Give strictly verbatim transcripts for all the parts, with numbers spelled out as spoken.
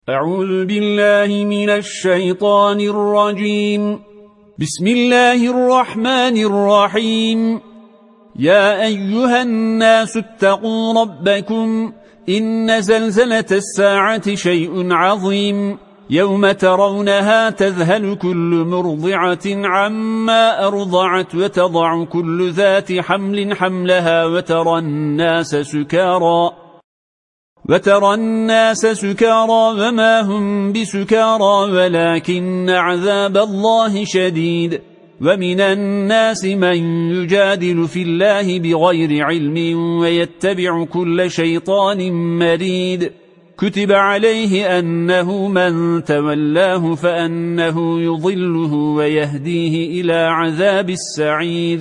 أعوذ بالله من الشيطان الرجيم. بسم الله الرحمن الرحيم. يا أيها الناس اتقوا ربكم إن زلزلة الساعة شيء عظيم يوم ترونها تذهل كل مرضعة عما أرضعت وتضع كل ذات حمل حملها وترى الناس سكارى وترى الناس سكارى وما هم بسكارى ولكن عذاب الله شديد. ومن الناس من يجادل في الله بغير علم ويتبع كل شيطان مريد. كتب عليه أنه من تولاه فأنه يضله ويهديه إلى عذاب السعير.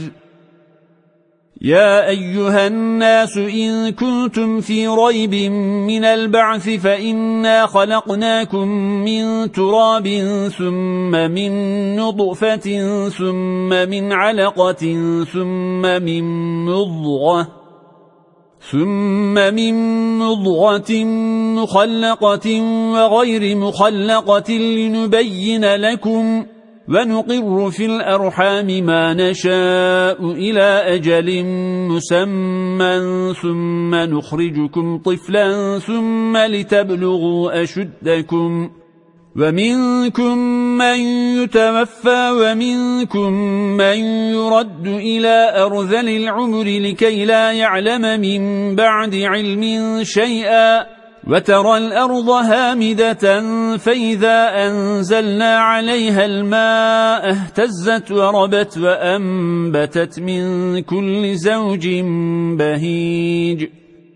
يا أيها الناس إن كنتم في ريب من البعث فإنا خلقناكم من تراب ثم من نطفة ثم من علقة ثم من مضغة ثم من مضغة مخلقة وغير مخلقة لنبين لكم ونقر في الأرحام ما نشاء إلى أجل مسمى ثم نخرجكم طفلا ثم لتبلغوا أشدكم ومنكم من يتوفى ومنكم من يرد إلى أرذل العمر لكي لا يعلم من بعد علم شيئا. وترى الأرض هامدة فإذا أنزلنا عليها الماء اهتزت وربت وأنبتت من كل زوج بهيج.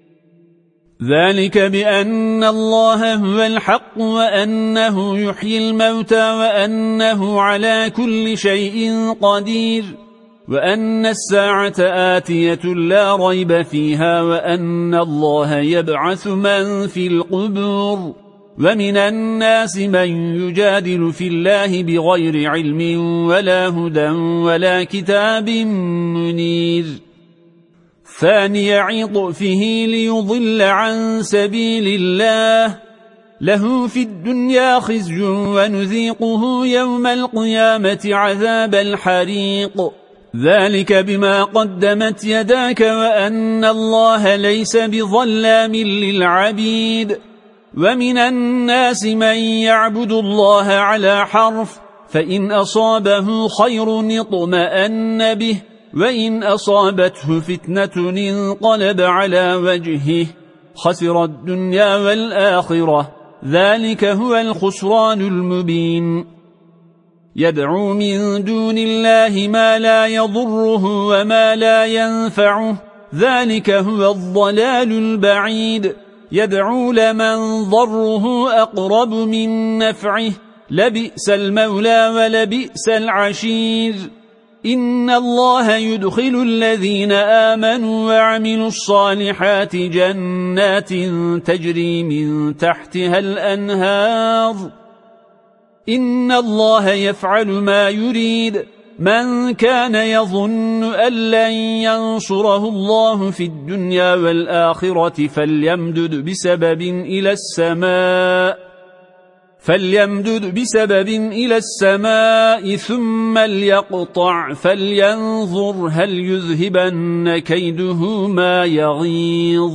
ذلك بأن الله هو الحق وأنه يحيي الموتى وأنه على كل شيء قدير وأن الساعة آتية لا ريب فيها وأن الله يبعث من في القبور. ومن الناس من يجادل في الله بغير علم ولا هدى ولا كتاب منير. ثاني عطفه ليضل عن سبيل الله له في الدنيا خزي ونذيقه يوم القيامة عذاب الحريق. ذلك بما قدمت يداك وأن الله ليس بظلام للعبيد. ومن الناس من يعبد الله على حرف فإن أصابه خير اطمأن به وإن أصابته فتنة انقلب على وجهه خسر الدنيا والآخرة. ذلك هو الخسران المبين. يدعو من دون الله ما لا يضره وما لا ينفعه ذلك هو الضلال البعيد. يدعو لمن ضره أقرب من نفعه لبئس المولى ولبئس العشير. إن الله يدخل الذين آمنوا وعملوا الصالحات جنات تجري من تحتها الأنهار. إن الله يفعل ما يريد. من كان يظن أن لن ينصره الله في الدنيا والآخرة فليمدد بسبب إلى السماء فليمدد بسبب إلى السماء ثم ليقطع فلينظر هل يذهبن كيده ما يغيظ.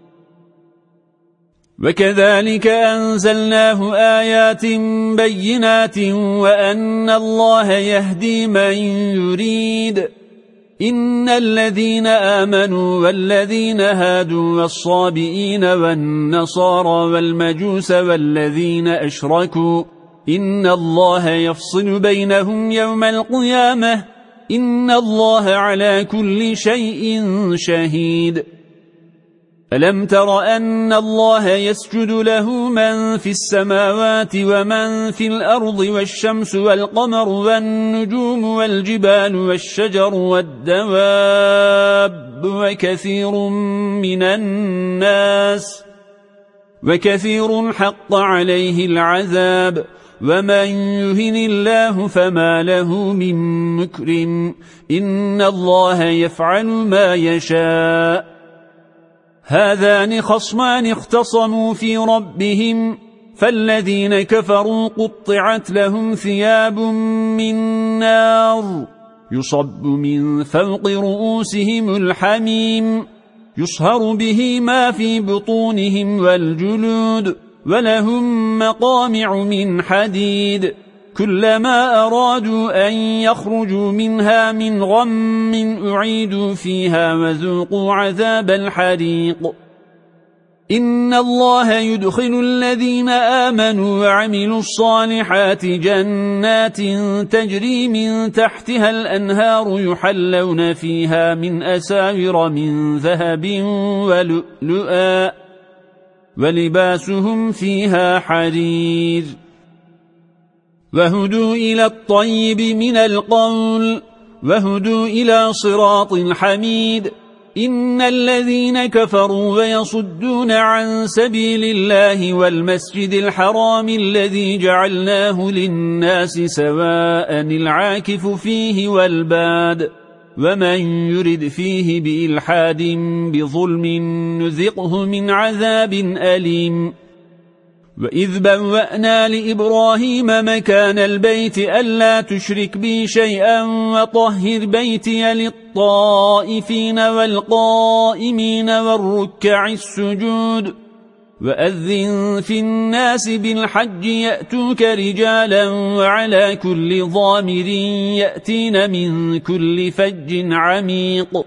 وكذلك أنزلناه آيات بينات وأن الله يهدي من يريد. إن الذين آمنوا والذين هادوا والصابئين والنصارى والمجوس والذين أشركوا إن الله يفصل بينهم يوم القيامة إن الله على كل شيء شهيد. ألم تر أن الله يسجد له من في السماوات ومن في الأرض والشمس والقمر والنجوم والجبال والشجر والدواب وكثير من الناس وكثير حق عليه العذاب ومن يهن الله فما له من مكرم إن الله يفعل ما يشاء. هذان خصمان اختصموا في ربهم فالذين كفروا قطعت لهم ثياب من نار يصب من فوق رؤوسهم الحميم يصهر به ما في بطونهم والجلود ولهم مقامع من حديد كلما أرادوا أن يخرجوا منها من غم أعيدوا فيها وذوقوا عذاب الحريق إن الله يدخل الذين آمنوا وعملوا الصالحات جنات تجري من تحتها الأنهار يحلون فيها من أساور من ذهب ولؤلؤا ولباسهم فيها حرير وهدوا إلى الطيب من القول وهدوا إلى صراط الحميد إن الذين كفروا ويصدون عن سبيل الله والمسجد الحرام الذي جعلناه للناس سواء العاكف فيه والباد ومن يرد فيه بإلحاد بظلم نذقه من عذاب أليم وإذ بوأنا لإبراهيم مكان البيت ألا تشرك بي شيئا وطهر بيتي للطائفين والقائمين والركع السجود وأذن في الناس بالحج يأتوك رجالا وعلى كل ضامر يأتين من كل فج عميق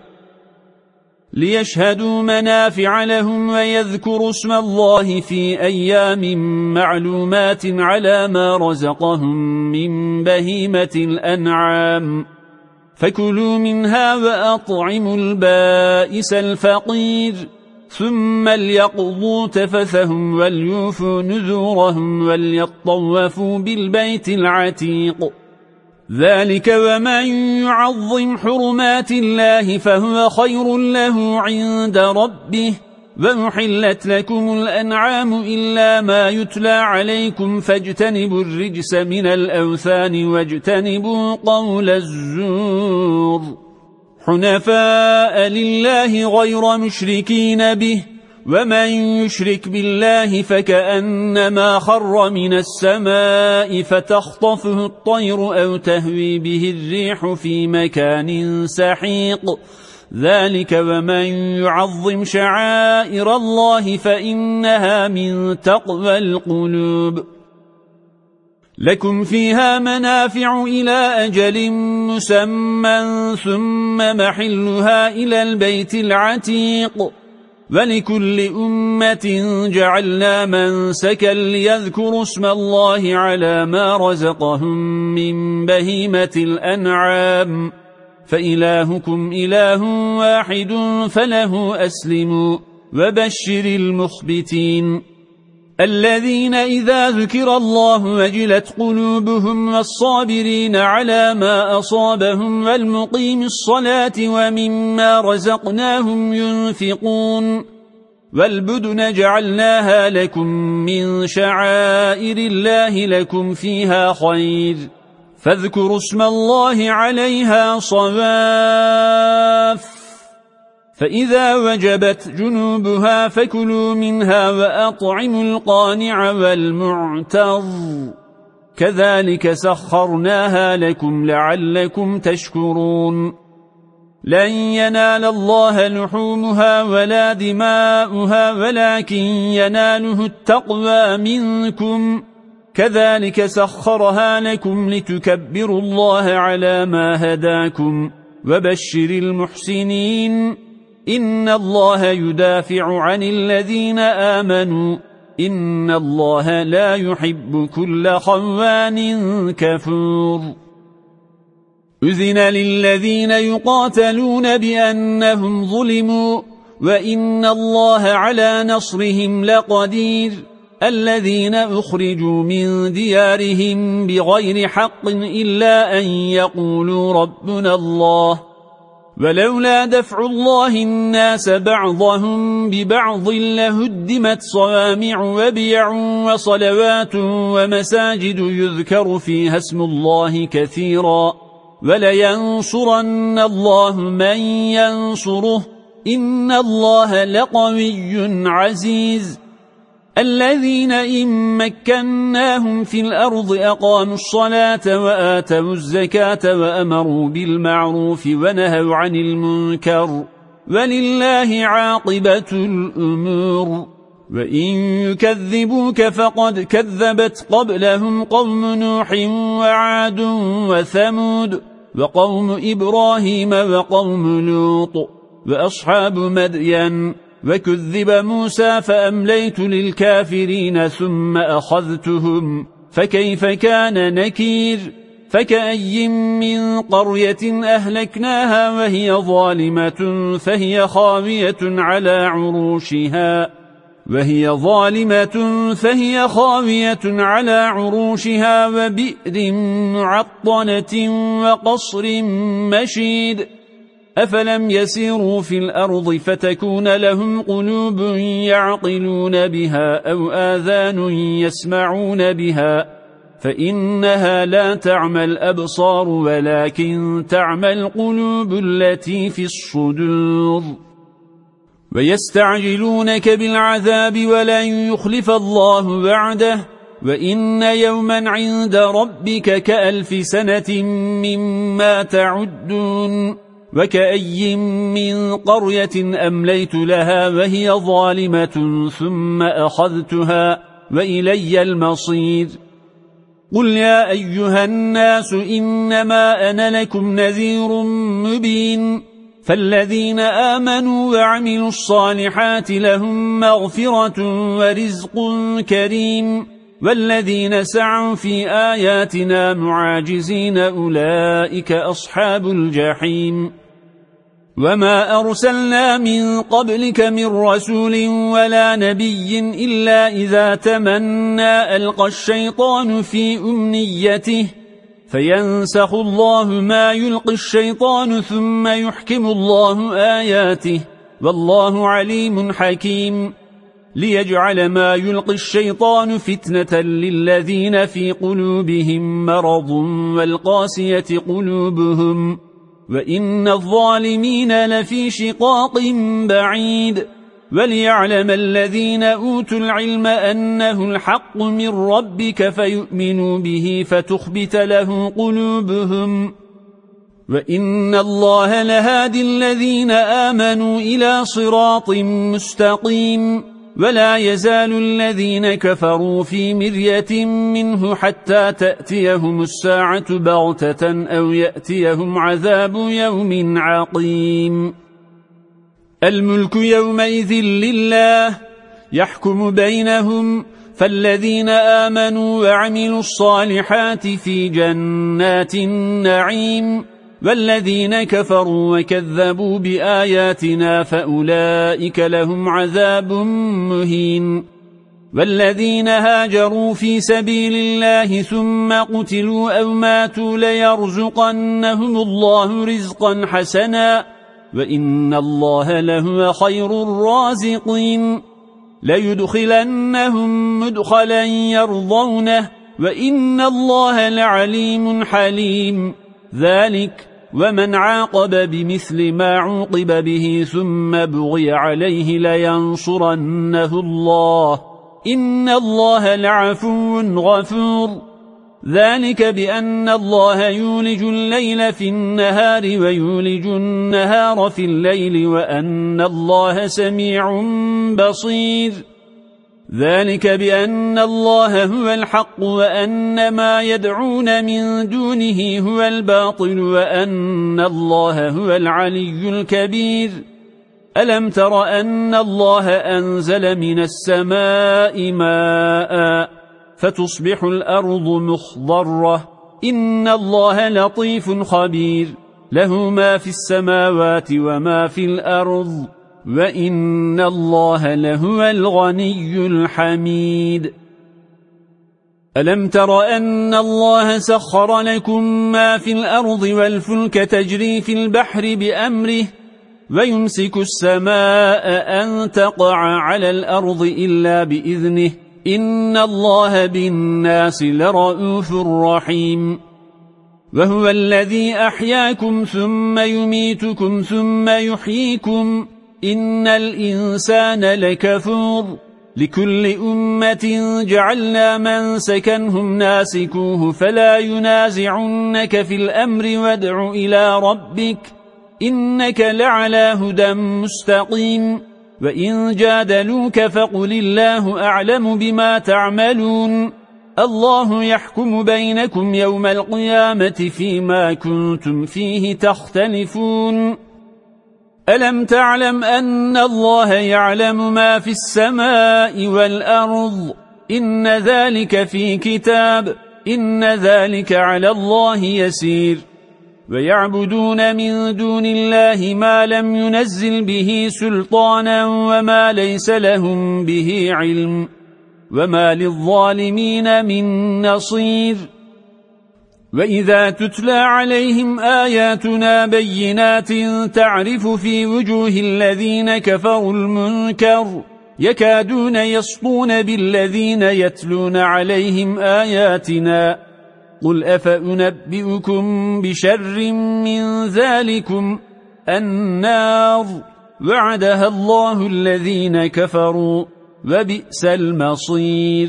ليشهدوا منافع لهم ويذكروا اسم الله في أيام معلومات على ما رزقهم من بهيمة الأنعام فكلوا منها وأطعموا البائس الفقير ثم ليقضوا تفثهم وليوفوا نذورهم وليطوفوا بالبيت العتيق ذلك ومن يعظم حرمات الله فهو خير له عند ربه ومحلت لكم الأنعام إلا ما يتلى عليكم فاجتنبوا الرجس من الأوثان واجتنبوا قول الزور حنفاء لله غير مشركين به ومن يشرك بالله فكأنما خر من السماء فتخطفه الطير أو تهوي به الريح في مكان سحيق ذلك ومن يعظم شعائر الله فإنها من تقوى القلوب لكم فيها منافع إلى أجل مسمى ثم محلها إلى البيت العتيق ولكل أمة جعلنا منسكا ليذكروا اسم الله على ما رزقهم من بهيمة الأنعام فإلهكم إله واحد فله أسلموا وبشر المخبتين الذين إذا ذكر الله وجلت قلوبهم والصابرين على ما أصابهم والمقيم الصلاة ومما رزقناهم ينفقون والبدن جعلناها لكم من شعائر الله لكم فيها خير فاذكروا اسم الله عليها صواف فإذا وجبت جنوبها فكلوا منها وأطعموا القانع والمعتر كذلك سخرناها لكم لعلكم تشكرون لن ينال الله لحومها ولا دماؤها ولكن يناله التقوى منكم كذلك سخرها لكم لتكبروا الله على ما هداكم وبشر المحسنين إن الله يدافع عن الذين آمنوا إن الله لا يحب كل خوان كفور أذن للذين يقاتلون بأنهم ظلموا وإن الله على نصرهم لقدير الذين أخرجوا من ديارهم بغير حق إلا أن يقولوا ربنا الله ولولا دفع الله الناس بعضهم ببعض لهدمت صوامع وبيع وصلوات ومساجد يذكر فيها اسم الله كثيرا ولينصرن الله من ينصره إن الله لقوي عزيز الذين إن مكناهم في الأرض أقاموا الصلاة وآتوا الزكاة وأمروا بالمعروف ونهوا عن المنكر ولله عاقبة الأمور وإن يكذبوك فقد كذبت قبلهم قوم نوح وعاد وثمود وقوم إبراهيم وقوم لوط وأصحاب مدين وكذب موسى فأمليت للكافرين ثم أخذتهم فكيف كان نكير فكأي من قرية أهلكناها وهي ظالمة فهي خاوية على عروشها وهي ظالمة فهي خاوية على عروشها وبئر معطنة وقصر مشيد أفلم يسيروا في الأرض فتكون لهم قلوب يعقلون بها أو آذان يسمعون بها فإنها لا تعمى الأبصار ولكن تعمى القلوب التي في الصدور ويستعجلونك بالعذاب ولن يخلف الله وعده وإن يوما عند ربك كألف سنة مما تعدون وكأي من قرية أمليت لها وهي ظالمة ثم أخذتها وإلي المصير قل يا أيها الناس إنما أنا لكم نذير مبين فالذين آمنوا وعملوا الصالحات لهم مغفرة ورزق كريم والذين سعوا في آياتنا معاجزين أولئك أصحاب الجحيم وما أرسلنا من قبلك من رسول ولا نبي إلا إذا تمنى ألقى الشيطان في أمنيته فينسخ الله ما يلقي الشيطان ثم يحكم الله آياته والله عليم حكيم ليجعل ما يلقي الشيطان فتنة للذين في قلوبهم مرض والقاسية قلوبهم وإن الظالمين لفي شقاق بعيد وليعلم الذين أوتوا العلم أنه الحق من ربك فيؤمنوا به فتخبت له قلوبهم وإن الله لهادي الذين آمنوا إلى صراط مستقيم ولا يزال الذين كفروا في مرية منه حتى تأتيهم الساعة بغتة أو يأتيهم عذاب يوم عقيم الملك يومئذ لله يحكم بينهم فالذين آمنوا وعملوا الصالحات في جنات النعيم والذين كفروا وكذبوا بآياتنا فأولئك لهم عذاب مهين والذين هاجروا في سبيل الله ثم قتلوا أو ماتوا ليرزقنهم الله رزقا حسنا وإن الله لهو خير الرازقين ليدخلنهم مدخلا يرضونه وإن الله لعليم حليم ذلك ومن عاقب بمثل ما عوقب به ثم بغي عليه لينصرنه الله إن الله لعفو غفور ذلك بأن الله يولج الليل في النهار ويولج النهار في الليل وأن الله سميع بصير ذلك بأن الله هو الحق وأن ما يدعون من دونه هو الباطل وأن الله هو العلي الكبير ألم تر أن الله أنزل من السماء ماء فتصبح الأرض مخضرة إن الله لطيف خبير له ما في السماوات وما في الأرض وإن الله لهو الغني الحميد ألم تر أن الله سخر لكم ما في الأرض والفلك تجري في البحر بأمره ويمسك السماء أن تقع على الأرض إلا بإذنه إن الله بالناس لرؤوف رحيم وهو الذي أحياكم ثم يميتكم ثم يحييكم إن الإنسان لكفور لكل أمة جعلنا منسكا هم ناسكوه فلا ينازعنك في الأمر وادع إلى ربك إنك لعلى هدى مستقيم وإن جادلوك فقل الله أعلم بما تعملون الله يحكم بينكم يوم القيامة فيما كنتم فيه تختلفون ألم تعلم أن الله يعلم ما في السماء والأرض إن ذلك في كتاب إن ذلك على الله يسير ويعبدون من دون الله ما لم ينزل به سلطانا وما ليس لهم به علم وما للظالمين من نصير وإذا تتلى عليهم آياتنا بينات تعرف في وجوه الذين كفروا المنكر يكادون يسطون بالذين يتلون عليهم آياتنا قل أفأنبئكم بشر من ذلكم النار وعدها الله الذين كفروا وبئس المصير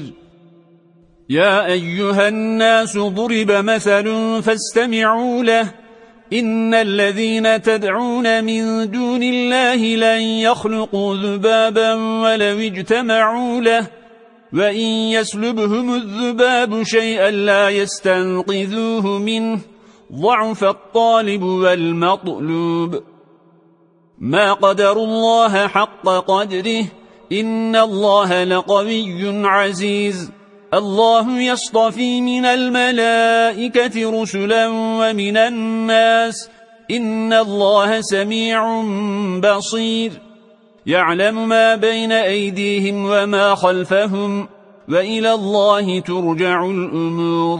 يا أيها الناس ضرب مثل فاستمعوا له إن الذين تدعون من دون الله لن يخلقوا ذبابا ولو اجتمعوا له وإن يسلبهم الذباب شيئا لا يستنقذوه منه ضعف الطالب والمطلوب ما قدر الله حق قدره إن الله لقوي عزيز الله يصطفي من الملائكة رسلا ومن الناس إن الله سميع بصير يعلم ما بين أيديهم وما خلفهم وإلى الله ترجع الأمور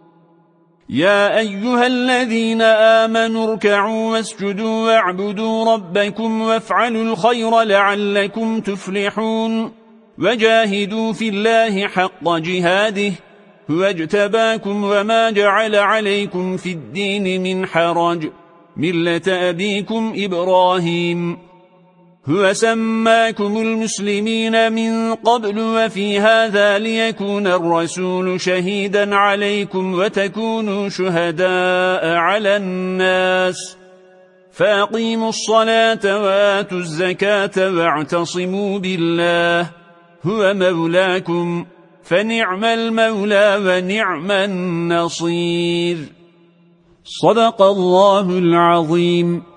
يا أيها الذين آمنوا اركعوا واسجدوا واعبدوا ربكم وافعلوا الخير لعلكم تفلحون وجاهدوا في الله حق جهاده هو اجتباكم وما جعل عليكم في الدين من حرج ملة أبيكم إبراهيم هو سماكم المسلمين من قبل وفي هذا ليكون الرسول شهيدا عليكم وتكونوا شهداء على الناس فأقيموا الصلاة وآتوا الزكاة واعتصموا بالله هو مولاكم فنعم المولى ونعم النصير صدق الله العظيم.